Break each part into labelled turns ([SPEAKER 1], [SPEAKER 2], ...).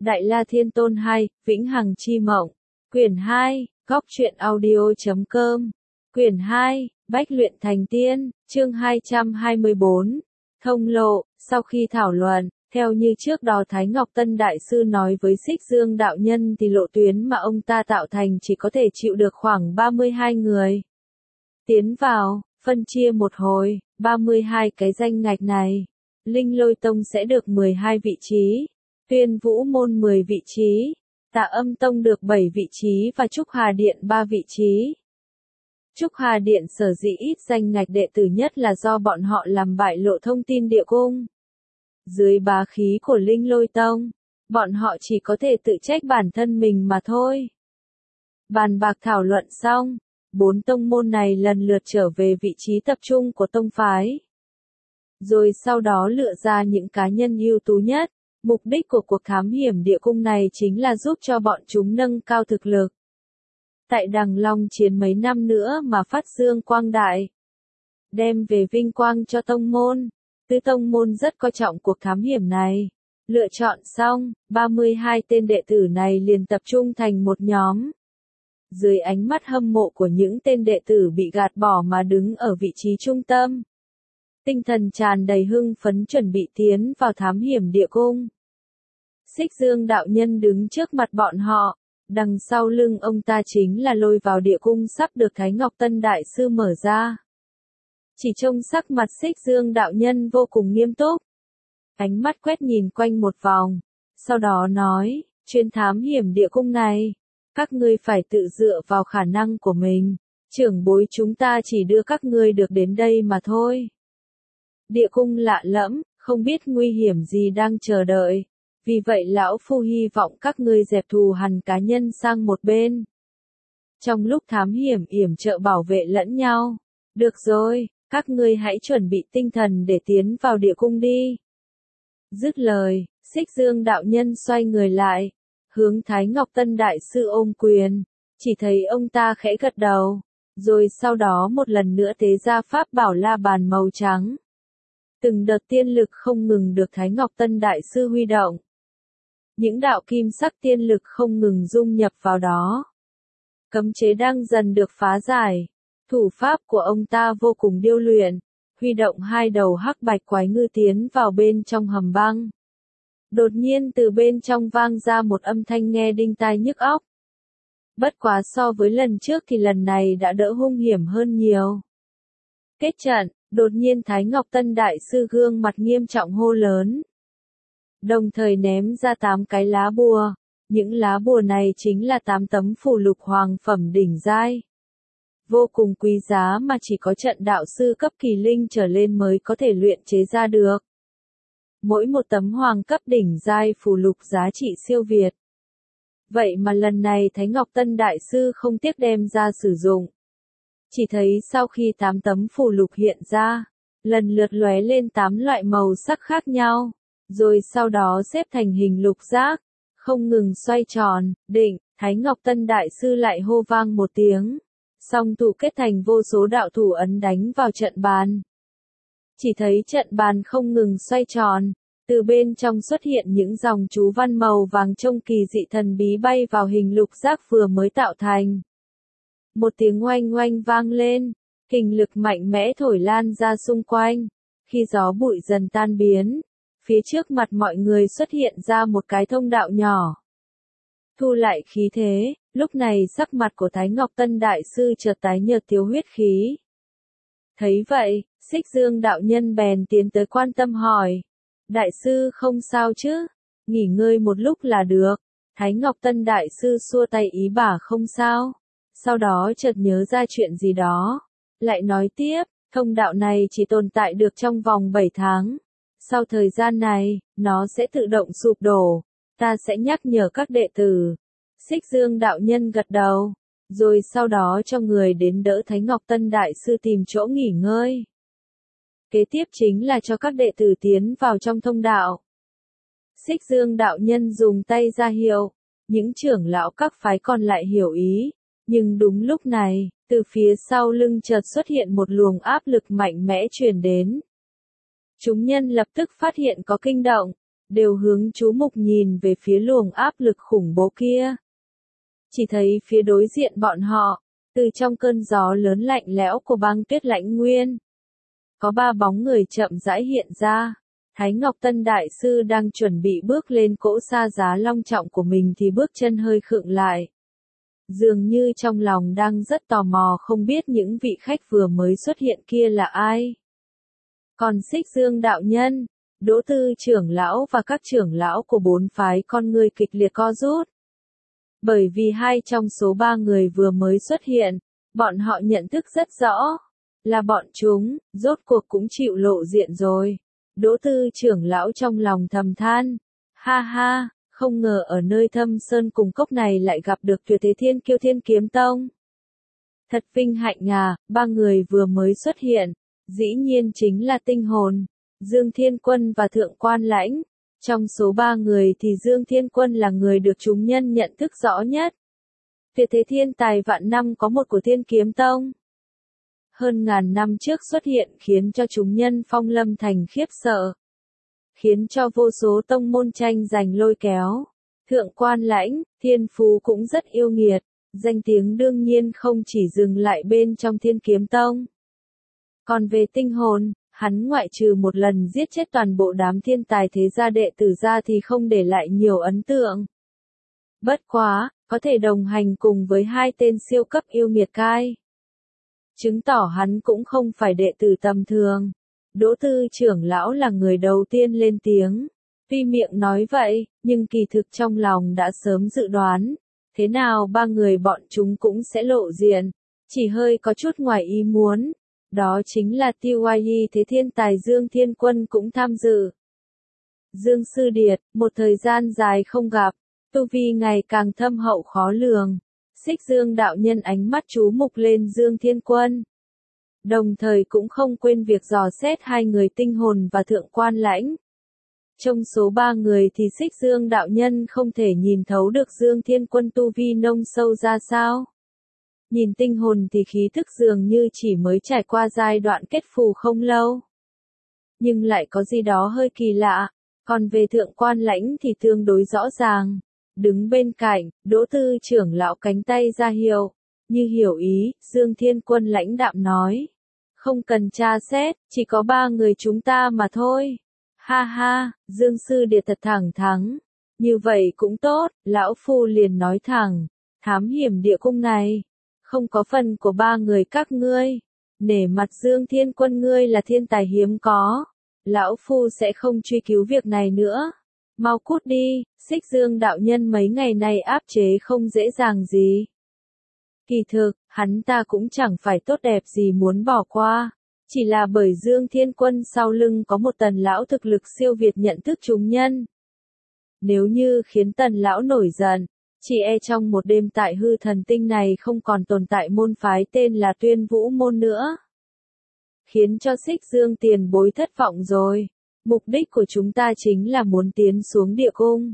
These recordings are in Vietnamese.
[SPEAKER 1] Đại La Thiên Tôn 2, Vĩnh Hằng Chi Mộng. Quyển 2, Góc Truyện Audio.com. Quyển 2, Bách Luyện Thành Tiên, chương 224. Thông lộ. Sau khi thảo luận, theo như trước đó Thái Ngọc Tân Đại Sư nói với Xích Dương Đạo Nhân thì lộ tuyến mà ông ta tạo thành chỉ có thể chịu được khoảng 32 người. Tiến vào, phân chia một hồi, 32 cái danh ngạch này. Linh Lôi Tông sẽ được 12 vị trí, Tuyên Vũ Môn 10 vị trí, Tạ Âm Tông được 7 vị trí và Trúc Hà Điện 3 vị trí. Trúc Hà Điện sở dĩ ít danh ngạch đệ tử nhất là do bọn họ làm bại lộ thông tin địa cung. Dưới bá khí của Linh Lôi Tông, bọn họ chỉ có thể tự trách bản thân mình mà thôi. Bàn bạc thảo luận xong, 4 tông môn này lần lượt trở về vị trí tập trung của tông phái. Rồi sau đó lựa ra những cá nhân ưu tú nhất. Mục đích của cuộc thám hiểm địa cung này chính là giúp cho bọn chúng nâng cao thực lực. Tại Đằng Long Chiến mấy năm nữa mà phát dương quang đại. Đem về vinh quang cho tông môn. Tứ tông môn rất coi trọng cuộc thám hiểm này. Lựa chọn xong, 32 tên đệ tử này liền tập trung thành một nhóm. Dưới ánh mắt hâm mộ của những tên đệ tử bị gạt bỏ mà đứng ở vị trí trung tâm. Tinh thần tràn đầy hưng phấn chuẩn bị tiến vào thám hiểm địa cung. Xích Dương Đạo Nhân đứng trước mặt bọn họ, đằng sau lưng ông ta chính là lôi vào địa cung sắp được Thái Ngọc Tân Đại Sư mở ra. Chỉ trông sắc mặt Xích Dương Đạo Nhân vô cùng nghiêm túc. Ánh mắt quét nhìn quanh một vòng, sau đó nói, chuyến thám hiểm địa cung này, các ngươi phải tự dựa vào khả năng của mình, trưởng bối chúng ta chỉ đưa các ngươi được đến đây mà thôi. Địa cung lạ lẫm, không biết nguy hiểm gì đang chờ đợi. Vì vậy lão phu hy vọng các ngươi dẹp thù hằn cá nhân sang một bên. Trong lúc thám hiểm yểm trợ bảo vệ lẫn nhau. Được rồi, các ngươi hãy chuẩn bị tinh thần để tiến vào địa cung đi. Dứt lời, Xích Dương Đạo Nhân xoay người lại, hướng Thái Ngọc Tân Đại Sư ôm quyền. Chỉ thấy ông ta khẽ gật đầu, rồi sau đó một lần nữa tế ra pháp bảo la bàn màu trắng. Từng đợt tiên lực không ngừng được Thái Ngọc Tân Đại Sư huy động. Những đạo kim sắc tiên lực không ngừng dung nhập vào đó. Cấm chế đang dần được phá giải. Thủ pháp của ông ta vô cùng điêu luyện, huy động hai đầu hắc bạch quái ngư tiến vào bên trong hầm băng. Đột nhiên từ bên trong vang ra một âm thanh nghe đinh tai nhức óc. Bất quá so với lần trước thì lần này đã đỡ hung hiểm hơn nhiều. Kết trận, đột nhiên Thái Ngọc Tân Đại Sư gương mặt nghiêm trọng hô lớn. Đồng thời ném ra 8 cái lá bùa. Những lá bùa này chính là 8 tấm phù lục hoàng phẩm đỉnh giai. Vô cùng quý giá mà chỉ có trận đạo sư cấp kỳ linh trở lên mới có thể luyện chế ra được. Mỗi một tấm hoàng cấp đỉnh giai phù lục giá trị siêu việt. Vậy mà lần này Thái Ngọc Tân Đại Sư không tiếc đem ra sử dụng. Chỉ thấy sau khi 8 tấm phù lục hiện ra, lần lượt lóe lên 8 loại màu sắc khác nhau. Rồi sau đó xếp thành hình lục giác, không ngừng xoay tròn, định, Thái Ngọc Tân Đại Sư lại hô vang một tiếng. Song thủ kết thành vô số đạo thủ ấn đánh vào trận bàn. Chỉ thấy trận bàn không ngừng xoay tròn, từ bên trong xuất hiện những dòng chú văn màu vàng trông kỳ dị thần bí bay vào hình lục giác vừa mới tạo thành. Một tiếng oanh oanh vang lên, kình lực mạnh mẽ thổi lan ra xung quanh. Khi gió bụi dần tan biến, phía trước mặt mọi người xuất hiện ra một cái thông đạo nhỏ. Thu lại khí thế, lúc này sắc mặt của Thái Ngọc Tân Đại Sư chợt tái nhợt thiếu huyết khí. Thấy vậy, Xích Dương Đạo Nhân bèn tiến tới quan tâm hỏi. Đại sư không sao chứ? Nghỉ ngơi một lúc là được. Thái Ngọc Tân Đại Sư xua tay ý bảo không sao. Sau đó chợt nhớ ra chuyện gì đó. Lại nói tiếp, thông đạo này chỉ tồn tại được trong vòng 7 tháng. Sau thời gian này, nó sẽ tự động sụp đổ. Ta sẽ nhắc nhở các đệ tử. Xích Dương Đạo Nhân gật đầu. Rồi sau đó cho người đến đỡ Thái Ngọc Tân Đại Sư tìm chỗ nghỉ ngơi. Kế tiếp chính là cho các đệ tử tiến vào trong thông đạo. Xích Dương Đạo Nhân dùng tay ra hiệu. Những trưởng lão các phái còn lại hiểu ý. Nhưng đúng lúc này, từ phía sau lưng chợt xuất hiện một luồng áp lực mạnh mẽ truyền đến. Chúng nhân lập tức phát hiện có kinh động. đều hướng chú mục nhìn về phía luồng áp lực khủng bố kia. Chỉ thấy phía đối diện bọn họ, từ trong cơn gió lớn lạnh lẽo của băng tuyết lãnh nguyên, có 3 bóng người chậm rãi hiện ra. Thái Ngọc Tân Đại Sư đang chuẩn bị bước lên cỗ sa giá long trọng của mình thì bước chân hơi khựng lại. Dường như trong lòng đang rất tò mò không biết những vị khách vừa mới xuất hiện kia là ai. Còn Xích Dương đạo nhân, Đỗ Tư trưởng lão và các trưởng lão của 4 phái con người kịch liệt co rút. Bởi vì 2 trong số 3 người vừa mới xuất hiện, bọn họ nhận thức rất rõ, là bọn chúng, rốt cuộc cũng chịu lộ diện rồi. Đỗ Tư trưởng lão trong lòng thầm than, ha ha, không ngờ ở nơi thâm sơn cùng cốc này lại gặp được Tuyệt Thế Thiên Kiêu Thiên Kiếm Tông. Thật vinh hạnh à, 3 người vừa mới xuất hiện, dĩ nhiên chính là Tinh Hồn, Dương Thiên Quân và Thượng Quan Lãnh. Trong số 3 người thì Dương Thiên Quân là người được chúng nhân nhận thức rõ nhất. Tuyệt thế thiên tài vạn năm có một của Thiên Kiếm Tông. Hơn ngàn năm trước xuất hiện khiến cho chúng nhân Phong Lâm Thành khiếp sợ. Khiến cho vô số tông môn tranh giành lôi kéo. Thượng Quan Lãnh, thiên phú cũng rất yêu nghiệt. Danh tiếng đương nhiên không chỉ dừng lại bên trong Thiên Kiếm Tông. Còn về Tinh Hồn, hắn ngoại trừ một lần giết chết toàn bộ đám thiên tài thế gia đệ tử ra thì không để lại nhiều ấn tượng. Bất quá, có thể đồng hành cùng với 2 tên siêu cấp yêu nghiệt cai. Chứng tỏ hắn cũng không phải đệ tử tầm thường. Đỗ Tư trưởng lão là người đầu tiên lên tiếng. Tuy miệng nói vậy, nhưng kỳ thực trong lòng đã sớm dự đoán. Thế nào 3 người bọn chúng cũng sẽ lộ diện. Chỉ hơi có chút ngoài ý muốn. Đó chính là Tiêu Y Thế Thiên Tài Dương Thiên Quân cũng tham dự. Dương Sư Điệt, một thời gian dài không gặp, tu vi ngày càng thâm hậu khó lường. Xích Dương đạo nhân ánh mắt chú mục lên Dương Thiên Quân. Đồng thời cũng không quên việc dò xét 2 người Tinh Hồn và Thượng Quan Lãnh. Trong số 3 người thì Xích Dương đạo nhân không thể nhìn thấu được Dương Thiên Quân tu vi nông sâu ra sao. Nhìn Tinh Hồn thì khí thức dường như chỉ mới trải qua giai đoạn kết phù không lâu. Nhưng lại có gì đó hơi kỳ lạ. Còn về Thượng Quan Lãnh thì tương đối rõ ràng. Đứng bên cạnh, Đỗ Tư trưởng lão cánh tay ra hiệu. Như hiểu ý, Dương Thiên Quân lãnh đạm nói. Không cần tra xét, chỉ có 3 người chúng ta mà thôi. Ha ha, Dương Sư Điệt thật thẳng thắn. Như vậy cũng tốt, lão phu liền nói thẳng. Thám hiểm địa cung này. Không có phần của 3 người các ngươi. Nể mặt Dương Thiên Quân ngươi là thiên tài hiếm có. Lão phu sẽ không truy cứu việc này nữa. Mau cút đi, Xích Dương đạo nhân mấy ngày nay áp chế không dễ dàng gì. Kỳ thực, hắn ta cũng chẳng phải tốt đẹp gì muốn bỏ qua. Chỉ là bởi Dương Thiên Quân sau lưng có một Tần lão thực lực siêu việt nhận thức chúng nhân. Nếu như khiến Tần lão nổi giận, chỉ e trong một đêm tại hư thần tinh này không còn tồn tại môn phái tên là Tuyên Vũ môn nữa. Khiến cho Xích Dương tiền bối thất vọng rồi. Mục đích của chúng ta chính là muốn tiến xuống địa cung.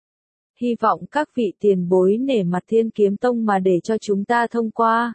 [SPEAKER 1] Hy vọng các vị tiền bối nể mặt Thiên Kiếm Tông mà để cho chúng ta thông qua.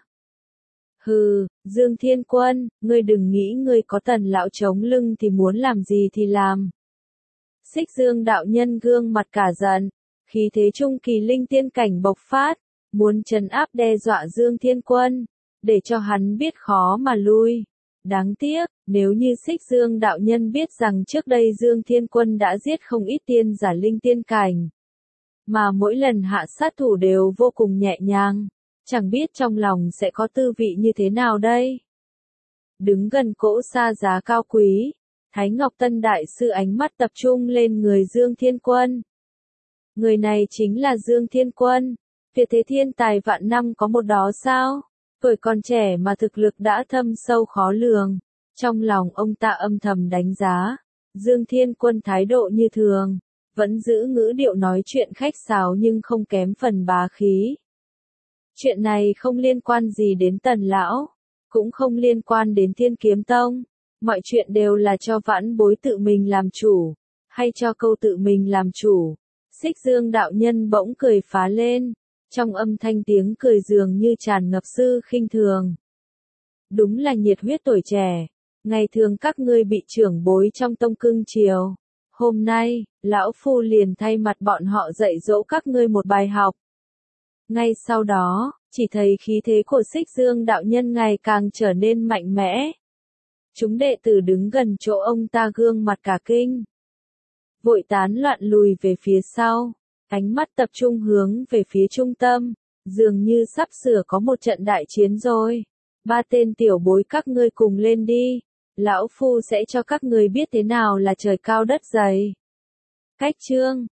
[SPEAKER 1] Hừ, Dương Thiên Quân, ngươi đừng nghĩ ngươi có Tần lão chống lưng thì muốn làm gì thì làm. Xích Dương đạo nhân gương mặt cả giận, khí thế trung kỳ linh tiên cảnh bộc phát, muốn trấn áp đe dọa Dương Thiên Quân, để cho hắn biết khó mà lui. Đáng tiếc, nếu như Xích Dương đạo nhân biết rằng trước đây Dương Thiên Quân đã giết không ít tiên giả linh tiên cảnh, mà mỗi lần hạ sát thủ đều vô cùng nhẹ nhàng, chẳng biết trong lòng sẽ có tư vị như thế nào đây. Đứng gần cỗ sa giá cao quý, Thái Ngọc Tân Đại Sư ánh mắt tập trung lên người Dương Thiên Quân. Người này chính là Dương Thiên Quân, tuyệt thế thiên tài vạn năm có một đó sao? Tuổi còn trẻ mà thực lực đã thâm sâu khó lường. Trong lòng ông ta âm thầm đánh giá. Dương Thiên Quân thái độ như thường. Vẫn giữ ngữ điệu nói chuyện khách sáo nhưng không kém phần bá khí. Chuyện này không liên quan gì đến Tần lão. Cũng không liên quan đến Thiên Kiếm Tông. Mọi chuyện đều là cho vãn bối tự mình làm chủ. Hay cho câu tự mình làm chủ. Xích Dương đạo nhân bỗng cười phá lên. Trong âm thanh tiếng cười dường như tràn ngập sư khinh thường. Đúng là nhiệt huyết tuổi trẻ. Ngày thường các ngươi bị trưởng bối trong tông cưng chiều. Hôm nay, lão phu liền thay mặt bọn họ dạy dỗ các ngươi một bài học. Ngay sau đó, chỉ thấy khí thế của Xích Dương đạo nhân ngày càng trở nên mạnh mẽ. Chúng đệ tử đứng gần chỗ ông ta gương mặt cả kinh. Vội tán loạn lùi về phía sau, ánh mắt tập trung hướng về phía trung tâm, dường như sắp sửa có một trận đại chiến rồi. Ba tên tiểu bối các ngươi cùng lên đi, lão phu sẽ cho các ngươi biết thế nào là trời cao đất dày. Cách chương